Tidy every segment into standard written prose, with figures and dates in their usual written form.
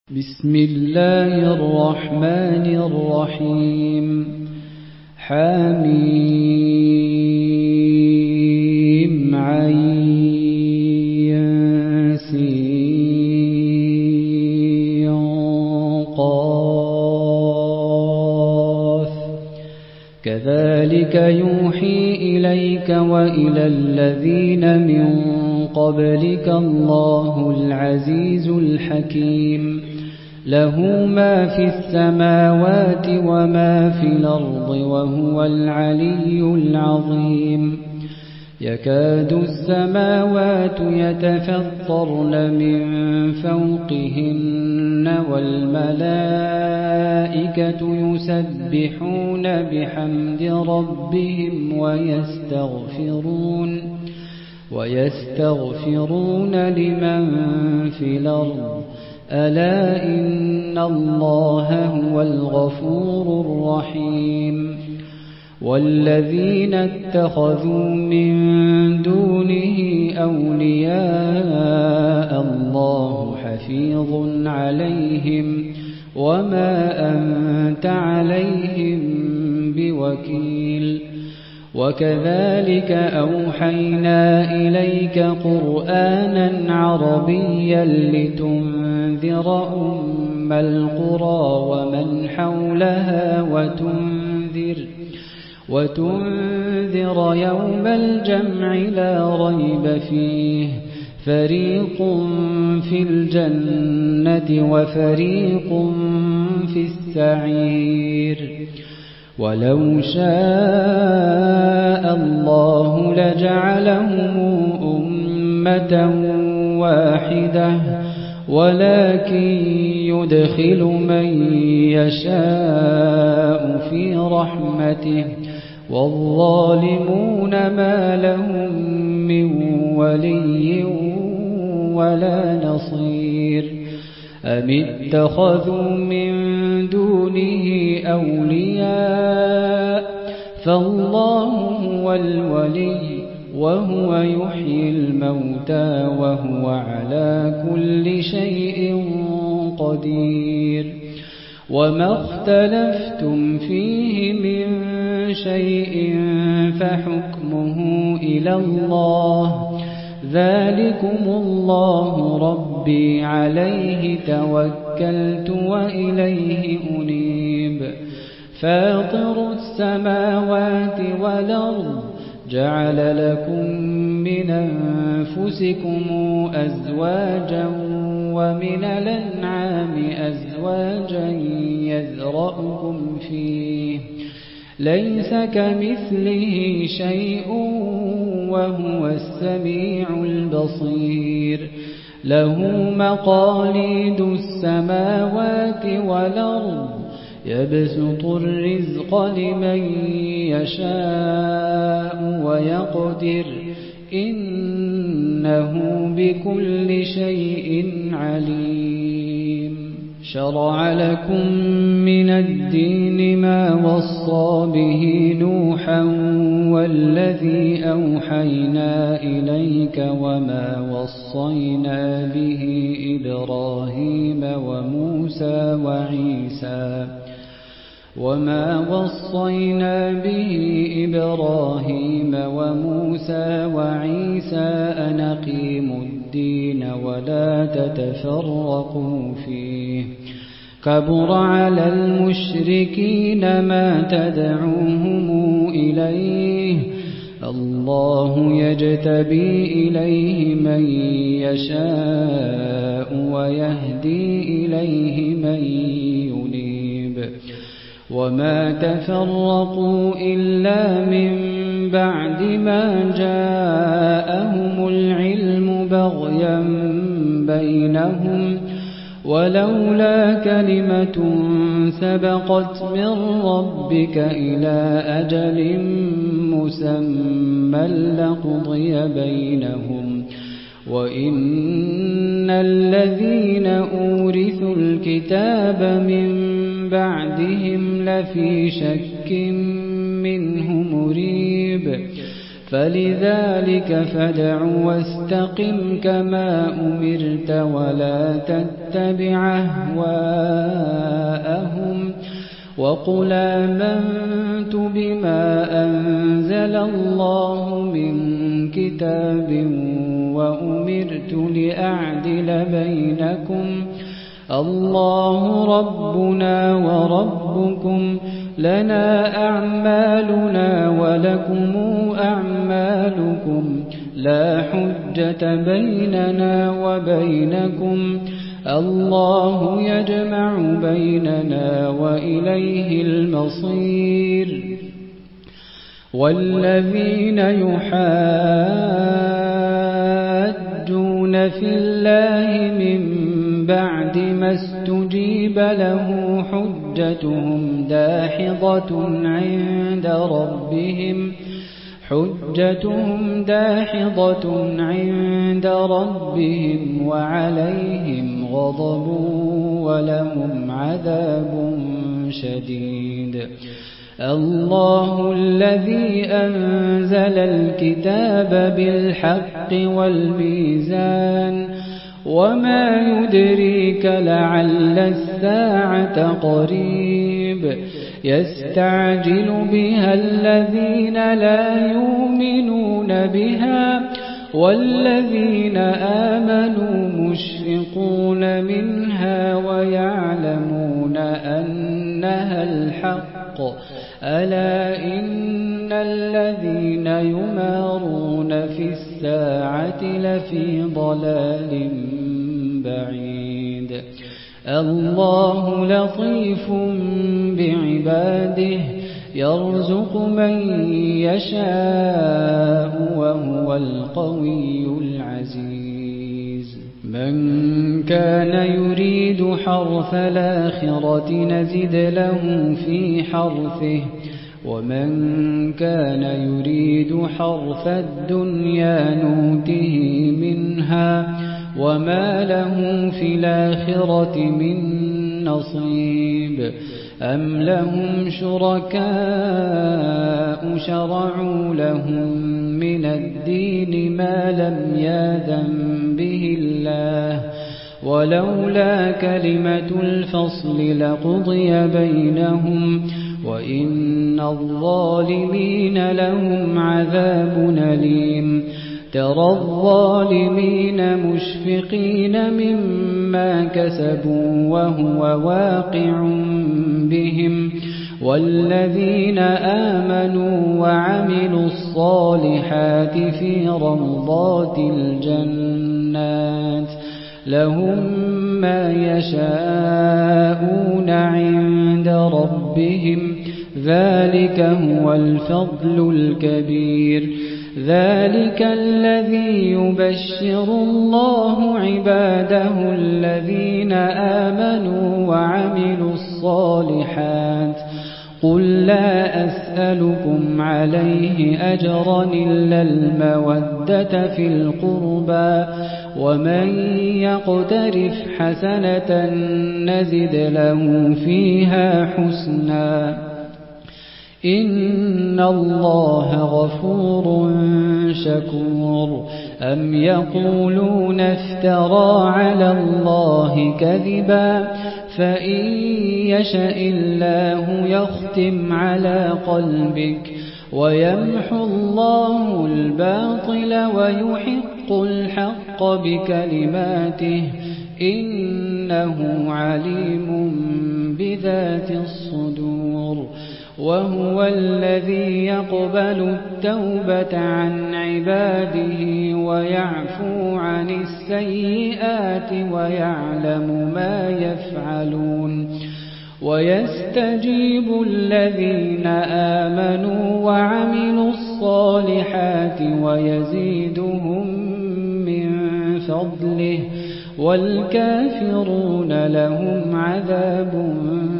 بسم الله الرحمن الرحيم حميم عين سين قاف كذلك يوحي إليك وإلى الذين من قبلك الله العزيز الحكيم له ما في السماوات وما في الأرض وهو العلي العظيم يكاد السماوات يتفطرن من فوقهن والملائكة يسبحون بحمد ربهم ويستغفرون لمن في الأرض ألا إن الله هو الغفور الرحيم والذين اتخذوا من دونه أولياء الله حفيظ عليهم وما أنت عليهم بوكيل وكذلك أوحينا إليك قرآنا عربيا لتنذر أم القرى ومن حولها وتنذر يوم الجمع لا ريب فيه فريق في الجنة وفريق في السعير ولو شاء الله لجعلهم أمة واحدة ولكن يدخل من يشاء في رحمته والظالمون ما لهم من ولي ولا نصير أم اتخذوا من دونه أولياء فالله هو الولي وهو يحيي الموتى وهو على كل شيء قدير وما اختلفتم فيه من شيء فحكمه إلى الله ذلكم الله ربي عليه توكلت وإليه أنيب فاطر السماوات والأرض جعل لكم من أنفسكم أزواجا ومن الأنعام أزواجا يذرأكم فيه ليس كمثله شيء وهو السميع البصير له مقاليد السماوات والأرض يبسط الرزق لمن يشاء ويقدر إنه بكل شيء عليم شرع لكم من الدين ما وصى به نوحا والذي أوحينا إليك وما وصينا به إبراهيم وموسى وعيسى أن أقيموا الدين ولا تتفرقوا فيه كبر على المشركين ما تدعوهم إليه الله يجتبي إليه من يشاء ويهدي إليه من ينيب وما تفرقوا إلا من بعد ما جاءهم العلم بغيا بينهم ولولا كلمة سبقت من ربك إلى أجل مسمى لقضي بينهم وإن الذين أورثوا الكتاب من بعدهم لفي شك منه مريب فلذلك فادع واستقم كما أمرت ولا تتبع أهواءهم وقل آمنت بما أنزل الله من كتاب وأمرت لأعدل بينكم الله ربنا وربكم لنا أعمالنا ولكم أعمالكم لا حجة بيننا وبينكم الله يجمع بيننا وإليه المصير والذين يحاجون في الله من بعد ما استجيب له حجتهم داحضة عند ربهم وعليهم غضب ولهم عذاب شديد الله الذي أنزل الكتاب بالحق والميزان وما يدريك لعل الساعة قريب يستعجل بها الذين لا يؤمنون بها والذين آمنوا مشفقون منها ويعلمون أنها الحق ألا إن الذين يمارون في الساعة لفي ضلال بعيد الله لطيف بعباده يرزق من يشاء وهو القوي العزيز من كان يريد حرث الآخرة نزد له في حرثه ومن كان يريد حرث الدنيا نوته منها وما له في الآخرة من نصيب أم لهم شركاء شرعوا لهم من الدين ما لم يأذن به الله ولولا كلمة الفصل لقضي بينهم وإن الظالمين لهم عذاب أليم ترى الظالمين مشفقين مما كسبوا وهو واقع بهم والذين آمنوا وعملوا الصالحات في روضات الجنات لهم ما يشاءون عند ربهم ذلك هو الفضل الكبير ذلك الذي يبشر الله عباده الذين آمنوا وعملوا الصالحات قل لا أسألكم عليه أجرا إلا المودة في القربى ومن يقترف حسنة نزد له فيها حسنا إن الله غفور شكور أم يقولون افترى على الله كذبا فإن يشأ الله يختم على قلبك ويمحو الله الباطل ويحق الحق بكلماته إنه عليم بذات الصدور وهو الذي يقبل التوبة عن عباده ويعفو عن السيئات ويعلم ما يفعلون ويستجيب الذين آمنوا وعملوا الصالحات ويزيدهم من فضله والكافرون لهم عذاب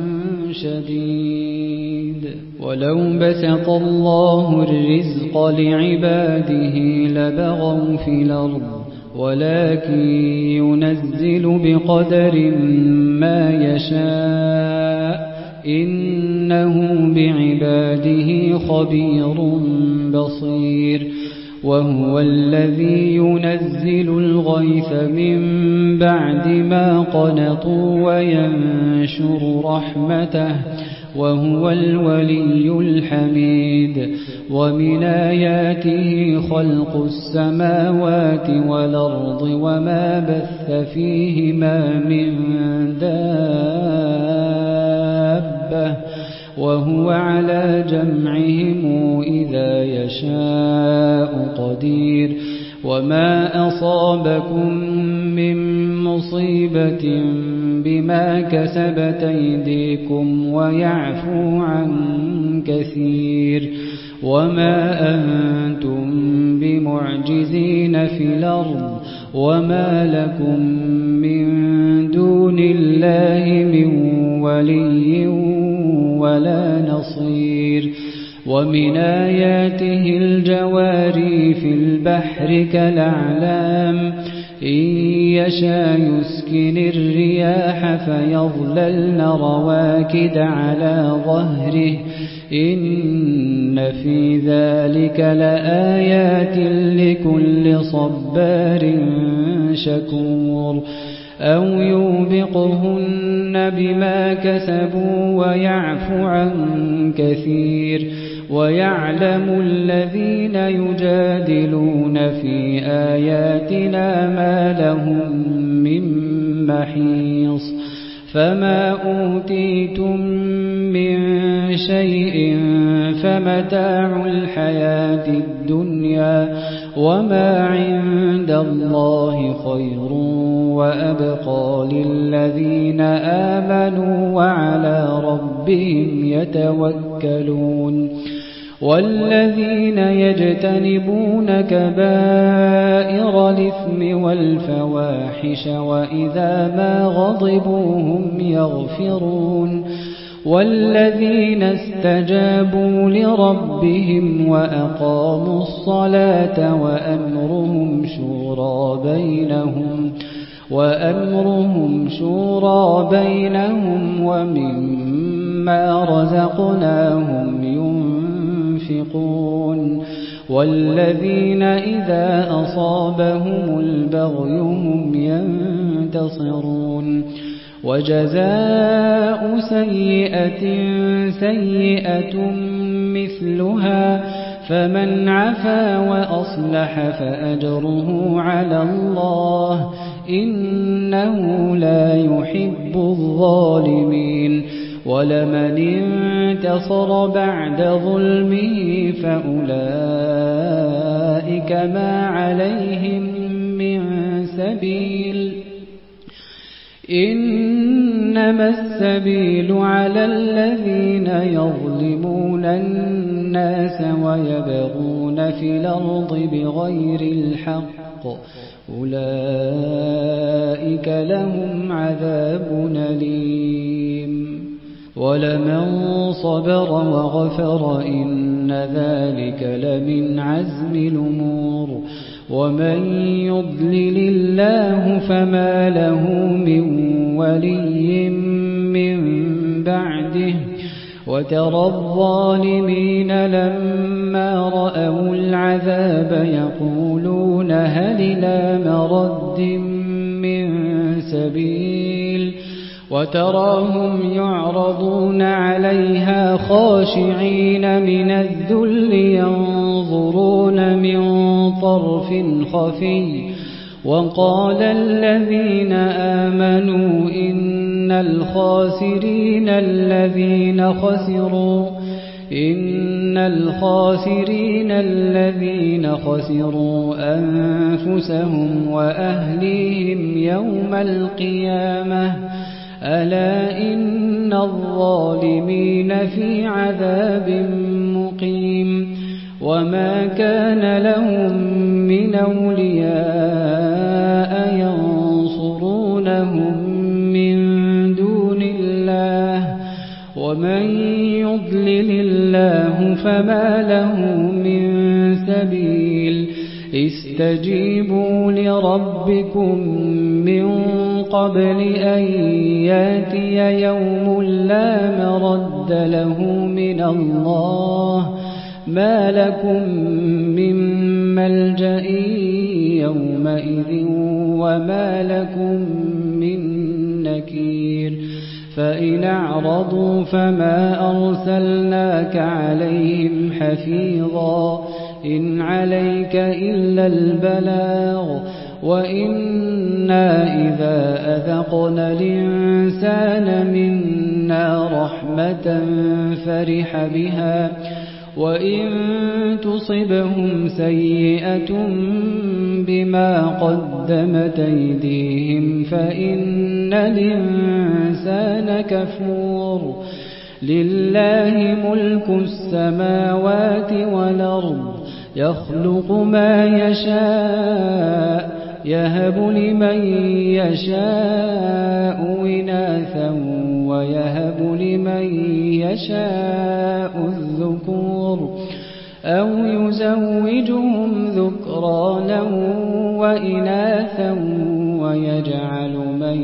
شديد ولو بسط الله الرزق لعباده لبغوا في الأرض ولكن ينزل بقدر ما يشاء إنه بعباده خبير بصير وهو الذي ينزل الغيث من بعد ما قنطوا وينشر رحمته وهو الولي الحميد ومن آياته خلق السماوات والأرض وما بث فيهما من دابة وهو على جمعهم إذا يشاء قدير وما أصابكم من مصيبة بما كسبت أيديكم ويعفو عن كثير وما أنتم بمعجزين في الأرض وما لكم من دون الله من ولي ولا نصير ومن آياته الجواري في البحر كالأعلام إن يشاء يسكن الرياح فيظللن رواكد على ظهره إن في ذلك لآيات لكل صبار شكور أو يوبقهن بما كسبوا ويعفو عن كثير ويعلم الذين يجادلون في آياتنا ما لهم من محيص فما أوتيتم من شيء فمتاع الحياة الدنيا وما عند الله خير وأبقى للذين آمنوا وعلى ربهم يتوكلون والذين يجتنبون كبائر الإثم والفواحش وإذا ما غضبوا هم يغفرون والذين استجابوا لربهم وأقاموا الصلاة وأمرهم شورى بينهم ومما رزقناهم ينفقون والذين إذا أصابهم البغي هم ينتصرون وجزاء سيئة سيئة مثلها فمن عفا وأصلح فأجره على الله إنه لا يحب الظالمين ولمن انتصر بعد ظلمه فأولئك ما عليهم من سبيل إنما السبيل على الذين يظلمون الناس ويبغون في الأرض بغير الحق أولئك لهم عذاب أليم ولمن صبر وغفر إن ذلك لمن عزم الأمور ومن يضلل الله فما له من ولي من بعده وترى الظالمين لما رأوا العذاب يقولون هل إلى مرد من سبيل وتراهم يعرضون عليها خاشعين من الذل ينظرون من طرف خفي وقال الذين آمنوا إن الخاسرين الذين خسروا أنفسهم وأهليهم يوم القيامة ألا إن الظالمين في عذاب مقيم وما كان لهم من أولياء ينصرونهم من دون الله ومن يضلل الله فما له من سبيل استجيبوا لربكم من قبل أن ياتي يوم لا مرد له من الله ما لكم من ملجأ يومئذ وما لكم من نكير فإن أعرضوا فما أرسلناك عليهم حفيظا إن عليك إلا البلاغ وإنا إذا أذقنا الإنسان منا رحمة فرح بها وإن تصبهم سيئة بما قدمت أيديهم فإن الإنسان كفور لله ملك السماوات والأرض يخلق ما يشاء يهب لمن يشاء إناثا ويهب لمن يشاء الذكور أو يزوجهم ذكرانا وإناثا ويجعل من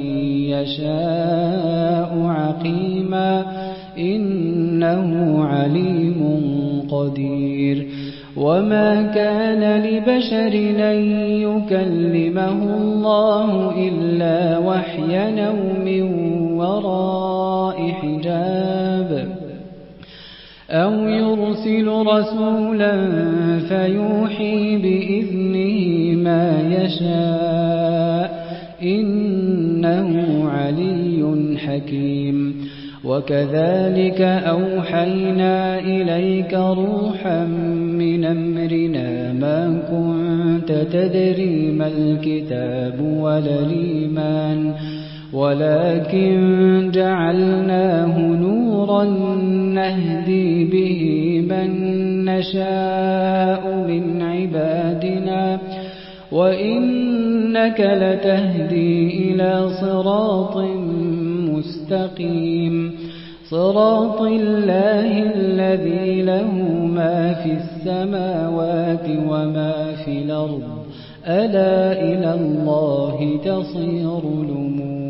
يشاء عقيما إنه عليم قدير وما كان لبشر أن يكلمه الله إلا وحيا أو من وراء حجاب أو يرسل رسولا فيوحي بإذنه ما يشاء إنه علي حكيم وكذلك أوحينا إليك روحا من أمرنا ما كنت تدري ما الكتاب ولا الإيمان ولكن جعلناه نورا نهدي به من نشاء من عبادنا وإنك لتهدي إلى صراط مستقيم صراط الله الذي له ما في السماوات وما في الأرض ألا إلى الله تصير الأمور